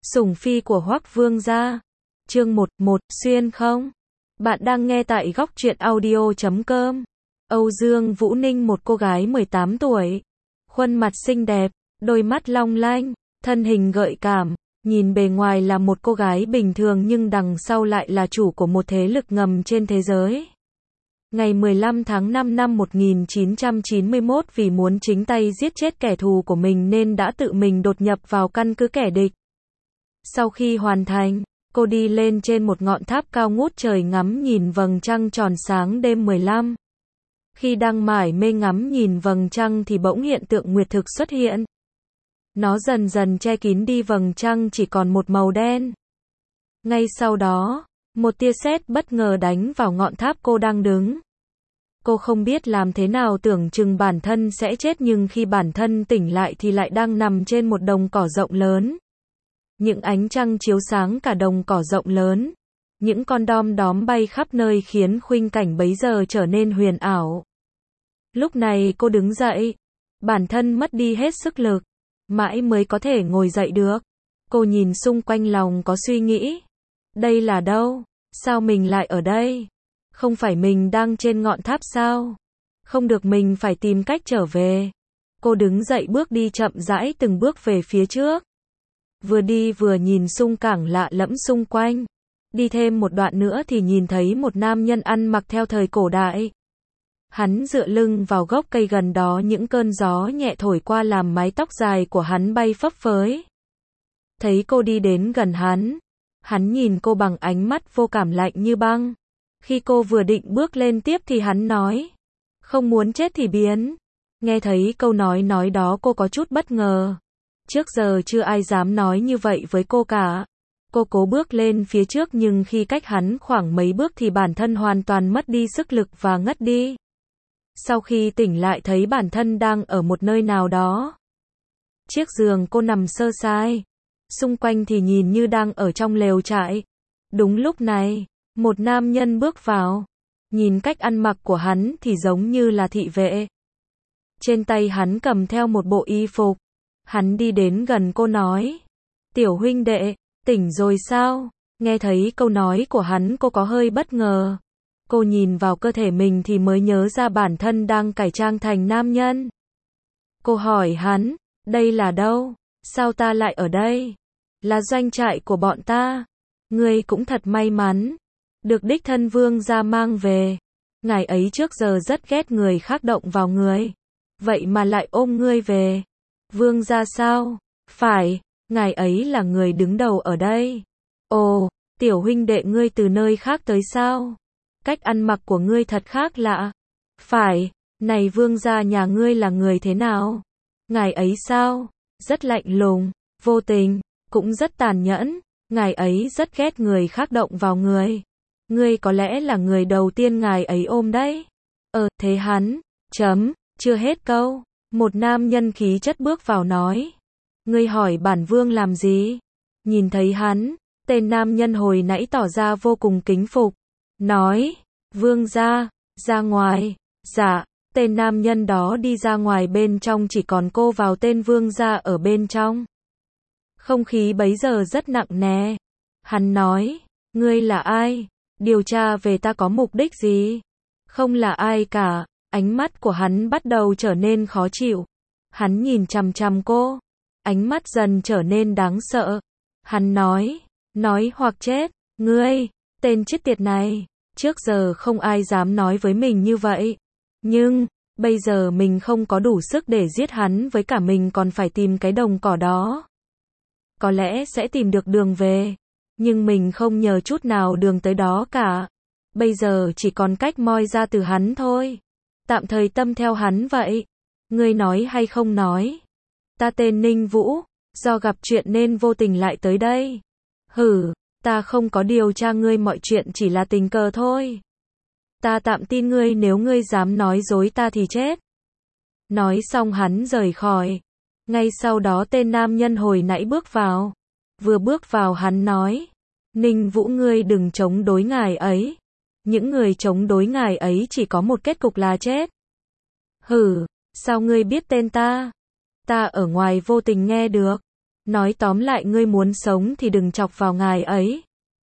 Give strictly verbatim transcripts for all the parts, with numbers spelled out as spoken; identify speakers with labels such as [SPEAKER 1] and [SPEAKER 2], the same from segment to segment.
[SPEAKER 1] Sủng phi của Hoắc Vương gia. Chương một, một, xuyên không? Bạn đang nghe tại góc truyện audio chấm com. Âu Dương Vũ Ninh, một cô gái mười tám tuổi, khuôn mặt xinh đẹp, đôi mắt long lanh, thân hình gợi cảm, nhìn bề ngoài là một cô gái bình thường nhưng đằng sau lại là chủ của một thế lực ngầm trên thế giới. Ngày mười lăm tháng năm năm một nghìn chín trăm chín mươi mốt, vì muốn chính tay giết chết kẻ thù của mình nên đã tự mình đột nhập vào căn cứ kẻ địch. Sau khi hoàn thành, cô đi lên trên một ngọn tháp cao ngút trời ngắm nhìn vầng trăng tròn sáng đêm mười lăm. Khi đang mải mê ngắm nhìn vầng trăng thì bỗng hiện tượng nguyệt thực xuất hiện. Nó dần dần che kín đi vầng trăng chỉ còn một màu đen. Ngay sau đó, một tia sét bất ngờ đánh vào ngọn tháp cô đang đứng. Cô không biết làm thế nào, tưởng chừng bản thân sẽ chết, nhưng khi bản thân tỉnh lại thì lại đang nằm trên một đồng cỏ rộng lớn. Những ánh trăng chiếu sáng cả đồng cỏ rộng lớn. Những con đom đóm bay khắp nơi khiến khung cảnh bấy giờ trở nên huyền ảo. Lúc này cô đứng dậy. Bản thân mất đi hết sức lực. Mãi mới có thể ngồi dậy được. Cô nhìn xung quanh, lòng có suy nghĩ. Đây là đâu? Sao mình lại ở đây? Không phải mình đang trên ngọn tháp sao? Không được, mình phải tìm cách trở về. Cô đứng dậy, bước đi chậm rãi từng bước về phía trước. Vừa đi vừa nhìn xung quanh lạ lẫm xung quanh. Đi thêm một đoạn nữa thì nhìn thấy một nam nhân ăn mặc theo thời cổ đại. Hắn dựa lưng vào gốc cây gần đó, những cơn gió nhẹ thổi qua làm mái tóc dài của hắn bay phấp phới. Thấy cô đi đến gần hắn, hắn nhìn cô bằng ánh mắt vô cảm lạnh như băng. Khi cô vừa định bước lên tiếp thì hắn nói, không muốn chết thì biến. Nghe thấy câu nói nói đó cô có chút bất ngờ. Trước giờ chưa ai dám nói như vậy với cô cả. Cô cố bước lên phía trước nhưng khi cách hắn khoảng mấy bước thì bản thân hoàn toàn mất đi sức lực và ngất đi. Sau khi tỉnh lại thấy bản thân đang ở một nơi nào đó. Chiếc giường cô nằm sơ sài. Xung quanh thì nhìn như đang ở trong lều trại. Đúng lúc này, một nam nhân bước vào. Nhìn cách ăn mặc của hắn thì giống như là thị vệ. Trên tay hắn cầm theo một bộ y phục. Hắn đi đến gần cô nói, tiểu huynh đệ, tỉnh rồi sao? Nghe thấy câu nói của hắn cô có hơi bất ngờ. Cô nhìn vào cơ thể mình thì mới nhớ ra bản thân đang cải trang thành nam nhân. Cô hỏi hắn, đây là đâu? Sao ta lại ở đây? Là doanh trại của bọn ta. Ngươi cũng thật may mắn. Được đích thân vương gia mang về. Ngài ấy trước giờ rất ghét người khác động vào người. Vậy mà lại ôm ngươi về. Vương gia sao? Phải, ngài ấy là người đứng đầu ở đây. Ồ, tiểu huynh đệ ngươi từ nơi khác tới sao? Cách ăn mặc của ngươi thật khác lạ. Phải, này vương gia nhà ngươi là người thế nào? Ngài ấy sao? Rất lạnh lùng, vô tình, cũng rất tàn nhẫn. Ngài ấy rất ghét người khác động vào người. Ngươi có lẽ là người đầu tiên ngài ấy ôm đấy. Ờ, thế hắn, chấm, chưa hết câu. Một nam nhân khí chất bước vào nói. Ngươi hỏi bản vương làm gì? Nhìn thấy hắn, tên nam nhân hồi nãy tỏ ra vô cùng kính phục. Nói, vương gia, ra ngoài. Dạ, tên nam nhân đó đi ra ngoài, bên trong chỉ còn cô vào tên vương gia ở bên trong. Không khí bấy giờ rất nặng nề. Hắn nói, ngươi là ai? Điều tra về ta có mục đích gì? Không là ai cả. Ánh mắt của hắn bắt đầu trở nên khó chịu. Hắn nhìn chằm chằm cô. Ánh mắt dần trở nên đáng sợ. Hắn nói, nói hoặc chết. Ngươi, tên chết tiệt này. Trước giờ không ai dám nói với mình như vậy. Nhưng, bây giờ mình không có đủ sức để giết hắn, với cả mình còn phải tìm cái đồng cỏ đó. Có lẽ sẽ tìm được đường về. Nhưng mình không nhờ chút nào đường tới đó cả. Bây giờ chỉ còn cách moi ra từ hắn thôi. Tạm thời tâm theo hắn vậy. Ngươi nói hay không nói? Ta tên Ninh Vũ, do gặp chuyện nên vô tình lại tới đây. Hử, ta không có điều tra ngươi, mọi chuyện chỉ là tình cờ thôi. Ta tạm tin ngươi, nếu ngươi dám nói dối ta thì chết. Nói xong hắn rời khỏi. Ngay sau đó tên nam nhân hồi nãy bước vào. Vừa bước vào hắn nói, Ninh Vũ, ngươi đừng chống đối ngài ấy. Những người chống đối ngài ấy chỉ có một kết cục là chết. Hử, sao ngươi biết tên ta? Ta ở ngoài vô tình nghe được. Nói tóm lại ngươi muốn sống thì đừng chọc vào ngài ấy.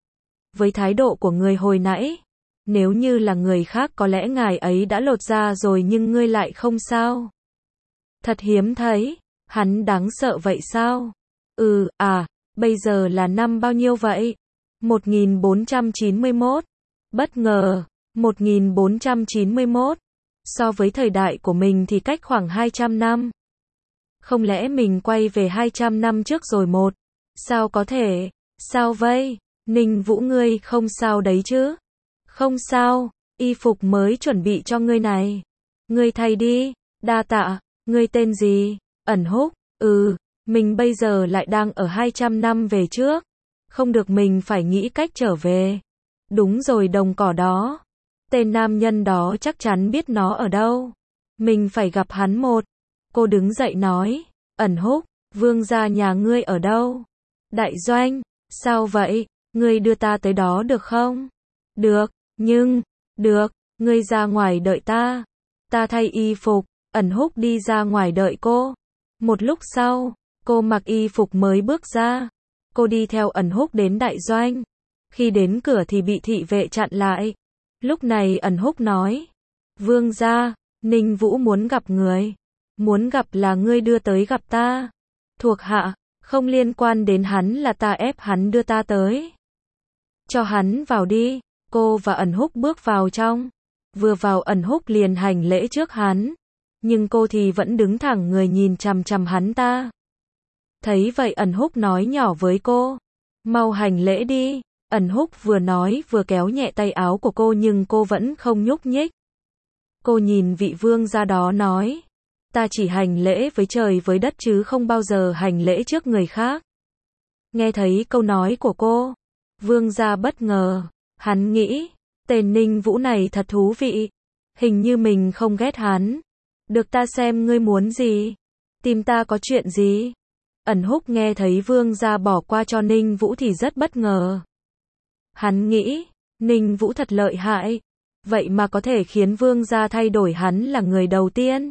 [SPEAKER 1] Với thái độ của người hồi nãy, nếu như là người khác có lẽ ngài ấy đã lột ra rồi nhưng ngươi lại không sao. Thật hiếm thấy, hắn đáng sợ vậy sao? Ừ, à, bây giờ là năm bao nhiêu vậy? một nghìn bốn trăm chín mươi mốt. Bất ngờ, một nghìn bốn trăm chín mươi mốt. So với thời đại của mình thì cách khoảng hai trăm năm. Không lẽ mình quay về hai trăm năm trước rồi một? Sao có thể? Sao vậy? Ninh Vũ ngươi không sao đấy chứ? Không sao, y phục mới chuẩn bị cho ngươi này. Ngươi thay đi, đa tạ, ngươi tên gì? Ẩn Húc, ừ, mình bây giờ lại đang ở hai trăm năm về trước. Không được mình phải nghĩ cách trở về. Đúng rồi đồng cỏ đó. Tên nam nhân đó chắc chắn biết nó ở đâu. Mình phải gặp hắn một. Cô đứng dậy nói, Ẩn Húc, vương gia nhà ngươi ở đâu? Đại doanh, sao vậy? Ngươi đưa ta tới đó được không? Được, nhưng, được, ngươi ra ngoài đợi ta. Ta thay y phục, Ẩn Húc đi ra ngoài đợi cô. Một lúc sau, cô mặc y phục mới bước ra. Cô đi theo Ẩn Húc đến đại doanh. Khi đến cửa thì bị thị vệ chặn lại. Lúc này Ẩn Húc nói, vương gia, Ninh Vũ muốn gặp người. Muốn gặp là ngươi đưa tới gặp ta. Thuộc hạ, không liên quan đến hắn là ta ép hắn đưa ta tới. Cho hắn vào đi. Cô và Ẩn Húc bước vào trong. Vừa vào Ẩn Húc liền hành lễ trước hắn. Nhưng cô thì vẫn đứng thẳng người nhìn chằm chằm hắn ta. Thấy vậy Ẩn Húc nói nhỏ với cô. Mau hành lễ đi. Ẩn Húc vừa nói vừa kéo nhẹ tay áo của cô nhưng cô vẫn không nhúc nhích. Cô nhìn vị vương gia đó nói. Ta chỉ hành lễ với trời với đất chứ không bao giờ hành lễ trước người khác. Nghe thấy câu nói của cô, vương gia bất ngờ. Hắn nghĩ, tên Ninh Vũ này thật thú vị. Hình như mình không ghét hắn. Được ta xem ngươi muốn gì? Tìm ta có chuyện gì? Ẩn Húc nghe thấy vương gia bỏ qua cho Ninh Vũ thì rất bất ngờ. Hắn nghĩ, Ninh Vũ thật lợi hại. Vậy mà có thể khiến vương gia thay đổi hắn là người đầu tiên.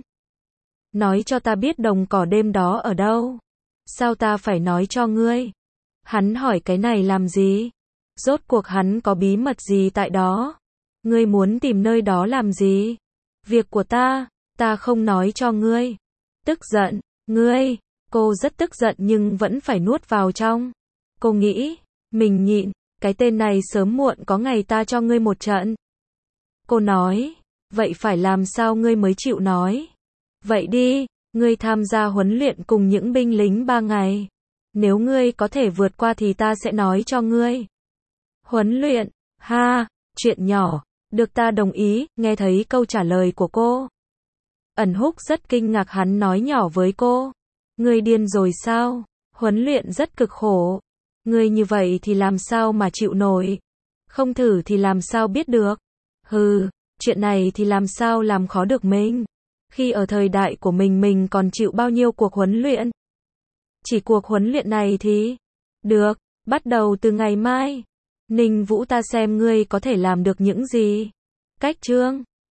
[SPEAKER 1] Nói cho ta biết đồng cỏ đêm đó ở đâu. Sao ta phải nói cho ngươi? Hắn hỏi cái này làm gì? Rốt cuộc hắn có bí mật gì tại đó? Ngươi muốn tìm nơi đó làm gì? Việc của ta, ta không nói cho ngươi. Tức giận, ngươi, cô rất tức giận nhưng vẫn phải nuốt vào trong. Cô nghĩ, mình nhịn, cái tên này sớm muộn có ngày ta cho ngươi một trận. Cô nói, vậy phải làm sao ngươi mới chịu nói? Vậy đi, ngươi tham gia huấn luyện cùng những binh lính ba ngày. Nếu ngươi có thể vượt qua thì ta sẽ nói cho ngươi. Huấn luyện, ha, chuyện nhỏ, được ta đồng ý, nghe thấy câu trả lời của cô. Ẩn Húc rất kinh ngạc hắn nói nhỏ với cô. Ngươi điên rồi sao? Huấn luyện rất cực khổ. Ngươi như vậy thì làm sao mà chịu nổi? Không thử thì làm sao biết được? Hừ, chuyện này thì làm sao làm khó được mình? Khi ở thời đại của mình mình còn chịu bao nhiêu cuộc huấn luyện? Chỉ cuộc huấn luyện này thì... Được, bắt đầu từ ngày mai. Ninh Vũ ta xem ngươi có thể làm được những gì? Cách chương